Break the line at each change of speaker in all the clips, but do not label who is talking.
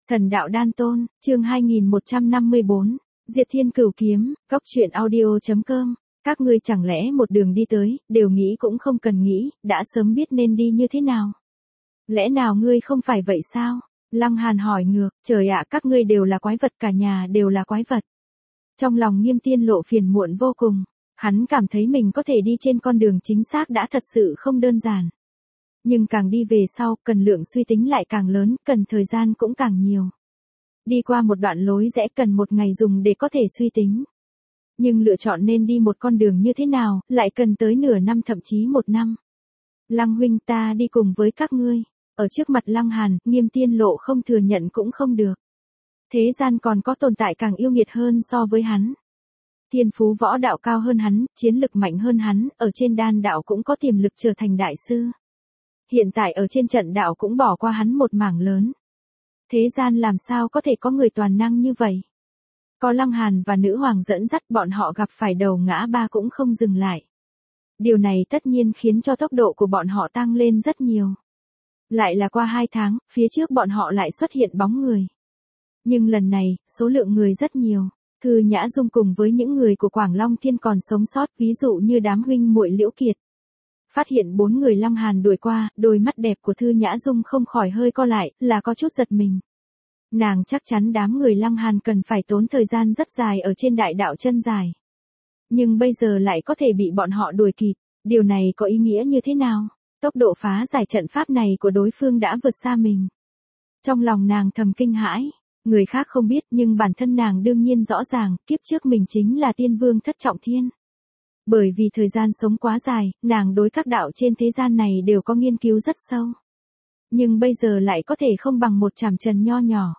Thần đạo đan tôn, chương 2154, Diệt Thiên Cửu Kiếm, Góc Truyện Audio.com. Các ngươi chẳng lẽ một đường đi tới, đều nghĩ cũng không cần nghĩ, đã sớm biết nên đi như thế nào? Lẽ nào ngươi không phải vậy sao? Lăng Hàn hỏi ngược, trời ạ, các ngươi đều là quái vật, cả nhà đều là quái vật. Trong lòng Nghiêm Tiên Lộ phiền muộn vô cùng, hắn cảm thấy mình có thể đi trên con đường chính xác đã thật sự không đơn giản. Nhưng càng đi về sau, cần lượng suy tính lại càng lớn, cần thời gian cũng càng nhiều. Đi qua một đoạn lối rẽ cần một ngày dùng để có thể suy tính. Nhưng lựa chọn nên đi một con đường như thế nào, lại cần tới nửa năm thậm chí một năm. Lăng huynh, ta đi cùng với các ngươi. Ở trước mặt Lăng Hàn, Nghiêm Tiên Lộ không thừa nhận cũng không được. Thế gian còn có tồn tại càng yêu nghiệt hơn so với hắn. Thiên phú võ đạo cao hơn hắn, chiến lực mạnh hơn hắn, ở trên đan đạo cũng có tiềm lực trở thành đại sư. Hiện tại ở trên trận đạo cũng bỏ qua hắn một mảng lớn. Thế gian làm sao có thể có người toàn năng như vậy? Có Lăng Hàn và nữ hoàng dẫn dắt, bọn họ gặp phải đầu ngã ba cũng không dừng lại. Điều này tất nhiên khiến cho tốc độ của bọn họ tăng lên rất nhiều. Lại là qua 2 tháng, phía trước bọn họ lại xuất hiện bóng người. Nhưng lần này, số lượng người rất nhiều. Thư Nhã Dung cùng với những người của Quảng Long Thiên còn sống sót, ví dụ như đám huynh muội Liễu Kiệt. Phát hiện 4 người Lăng Hàn đuổi qua, đôi mắt đẹp của Thư Nhã Dung không khỏi hơi co lại, là có chút giật mình. Nàng chắc chắn đám người Lăng Hàn cần phải tốn thời gian rất dài ở trên đại đạo chân dài. Nhưng bây giờ lại có thể bị bọn họ đuổi kịp, điều này có ý nghĩa như thế nào? Tốc độ phá giải trận pháp này của đối phương đã vượt xa mình. Trong lòng nàng thầm kinh hãi, người khác không biết nhưng bản thân nàng đương nhiên rõ ràng, kiếp trước mình chính là tiên vương thất trọng thiên. Bởi vì thời gian sống quá dài, nàng đối các đạo trên thế gian này đều có nghiên cứu rất sâu. Nhưng bây giờ lại có thể không bằng một chảm trần nho nhỏ.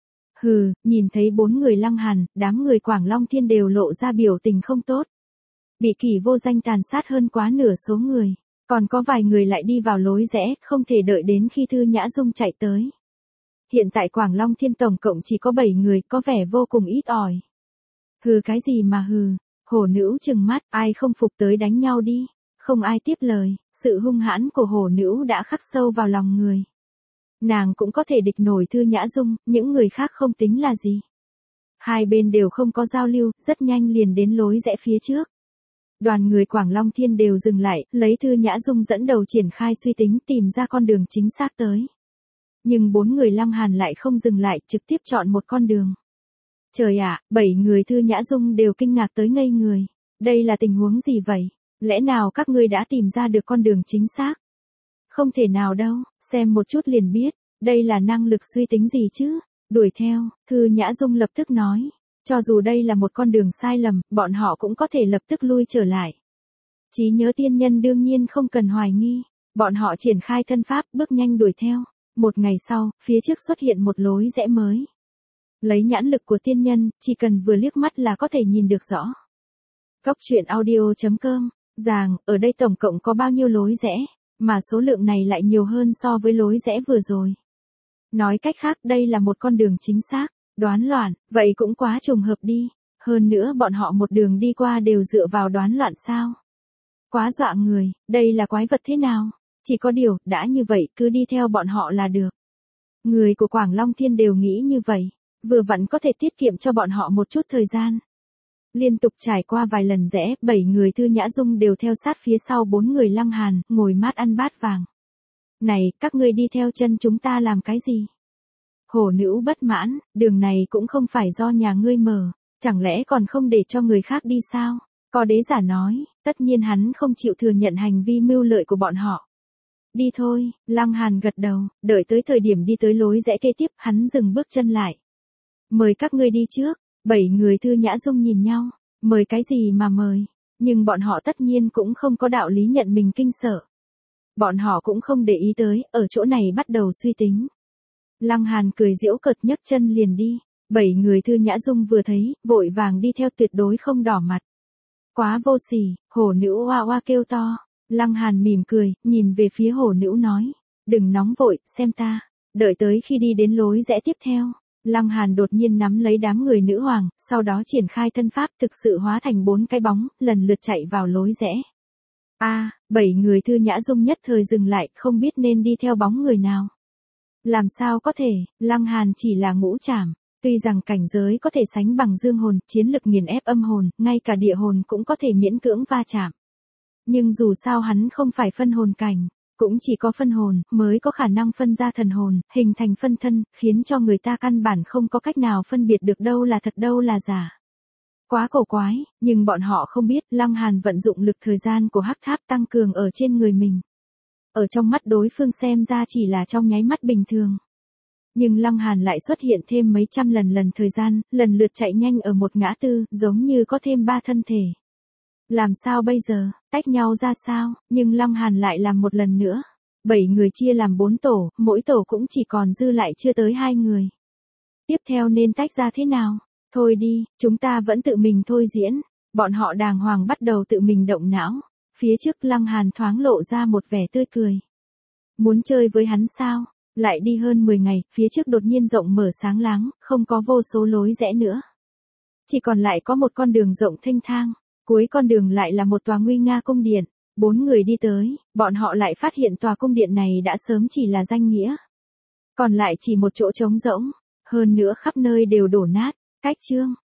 Hừ, nhìn thấy 4 người Lăng Hàn, đám người Quảng Long Thiên đều lộ ra biểu tình không tốt. Bị Kỷ Vô Danh tàn sát hơn quá nửa số người, còn có vài người lại đi vào lối rẽ, không thể đợi đến khi Thư Nhã Dung chạy tới. Hiện tại Quảng Long Thiên tổng cộng chỉ có 7 người, có vẻ vô cùng ít ỏi. Hừ, cái gì mà hừ? Hổ nữ trừng mắt, ai không phục tới đánh nhau đi. Không ai tiếp lời, sự hung hãn của hổ nữ đã khắc sâu vào lòng người. Nàng cũng có thể địch nổi Thư Nhã Dung, những người khác không tính là gì. Hai bên đều không có giao lưu, rất nhanh liền đến lối rẽ phía trước. Đoàn người Quảng Long Thiên đều dừng lại, lấy Thư Nhã Dung dẫn đầu triển khai suy tính tìm ra con đường chính xác tới. Nhưng 4 người Lăng Hàn lại không dừng lại, trực tiếp chọn một con đường. Trời ạ, 7 người Thư Nhã Dung đều kinh ngạc tới ngây người. Đây là tình huống gì vậy? Lẽ nào các ngươi đã tìm ra được con đường chính xác? Không thể nào đâu, xem một chút liền biết. Đây là năng lực suy tính gì chứ? Đuổi theo, Thư Nhã Dung lập tức nói. Cho dù đây là một con đường sai lầm, bọn họ cũng có thể lập tức lui trở lại. Trí nhớ tiên nhân đương nhiên không cần hoài nghi. Bọn họ triển khai thân pháp, bước nhanh đuổi theo. Một ngày sau, phía trước xuất hiện một lối rẽ mới. Lấy nhãn lực của tiên nhân, chỉ cần vừa liếc mắt là có thể nhìn được rõ. Góc Truyện Audio.com. Ràng, ở đây tổng cộng có bao nhiêu lối rẽ, mà số lượng này lại nhiều hơn so với lối rẽ vừa rồi. Nói cách khác, đây là một con đường chính xác. Đoán loạn, vậy cũng quá trùng hợp đi. Hơn nữa bọn họ một đường đi qua đều dựa vào đoán loạn sao? Quá dọa người, đây là quái vật thế nào? Chỉ có điều, đã như vậy, cứ đi theo bọn họ là được. Người của Quảng Long Thiên đều nghĩ như vậy, vừa vặn có thể tiết kiệm cho bọn họ một chút thời gian. Liên tục trải qua vài lần rẽ, 7 người Thư Nhã Dung đều theo sát phía sau 4 người Lăng Hàn, ngồi mát ăn bát vàng. Này, các ngươi đi theo chân chúng ta làm cái gì? Hổ nữ bất mãn, đường này cũng không phải do nhà ngươi mở, chẳng lẽ còn không để cho người khác đi sao? Có đế giả nói, tất nhiên hắn không chịu thừa nhận hành vi mưu lợi của bọn họ. Đi thôi, Lăng Hàn gật đầu, đợi tới thời điểm đi tới lối rẽ kế tiếp, hắn dừng bước chân lại. Mời các ngươi đi trước. 7 người Thư Nhã Dung nhìn nhau, mời cái gì mà mời, nhưng bọn họ tất nhiên cũng không có đạo lý nhận mình kinh sợ. Bọn họ cũng không để ý tới, ở chỗ này bắt đầu suy tính. Lăng Hàn cười giễu cợt nhấc chân liền đi, 7 người Thư Nhã Dung vừa thấy, vội vàng đi theo tuyệt đối không đỏ mặt. Quá vô sỉ, hổ nữ oa oa kêu to. Lăng Hàn mỉm cười, nhìn về phía hổ nữ nói, đừng nóng vội, xem ta, đợi tới khi đi đến lối rẽ tiếp theo. Lăng Hàn đột nhiên nắm lấy đám người nữ hoàng, sau đó triển khai thân pháp thực sự hóa thành 4 cái bóng, lần lượt chạy vào lối rẽ. 7 người Thư Nhã Dung nhất thời dừng lại, không biết nên đi theo bóng người nào. Làm sao có thể, Lăng Hàn chỉ là ngũ trảm. Tuy rằng cảnh giới có thể sánh bằng dương hồn, chiến lực nghiền ép âm hồn, ngay cả địa hồn cũng có thể miễn cưỡng va chạm. Nhưng dù sao hắn không phải phân hồn cảnh, cũng chỉ có phân hồn mới có khả năng phân ra thần hồn, hình thành phân thân, khiến cho người ta căn bản không có cách nào phân biệt được đâu là thật đâu là giả. Quá cổ quái, nhưng bọn họ không biết Lăng Hàn vận dụng lực thời gian của hắc tháp tăng cường ở trên người mình. Ở trong mắt đối phương xem ra chỉ là trong nháy mắt bình thường. Nhưng Lăng Hàn lại xuất hiện thêm mấy trăm lần thời gian, lần lượt chạy nhanh ở một ngã tư, giống như có thêm 3 thân thể. Làm sao bây giờ, tách nhau ra sao, nhưng Lăng Hàn lại làm một lần nữa. 7 người chia làm 4 tổ, mỗi tổ cũng chỉ còn dư lại chưa tới 2 người. Tiếp theo nên tách ra thế nào? Thôi đi, chúng ta vẫn tự mình thôi diễn. Bọn họ đàng hoàng bắt đầu tự mình động não. Phía trước Lăng Hàn thoáng lộ ra một vẻ tươi cười. Muốn chơi với hắn sao? Lại đi hơn 10 ngày, phía trước đột nhiên rộng mở sáng láng, không có vô số lối rẽ nữa. Chỉ còn lại có một con đường rộng thênh thang. Cuối con đường lại là một tòa nguy nga cung điện. 4 người đi tới, bọn họ lại phát hiện tòa cung điện này đã sớm chỉ là danh nghĩa. Còn lại chỉ một chỗ trống rỗng, hơn nữa khắp nơi đều đổ nát. Cách chương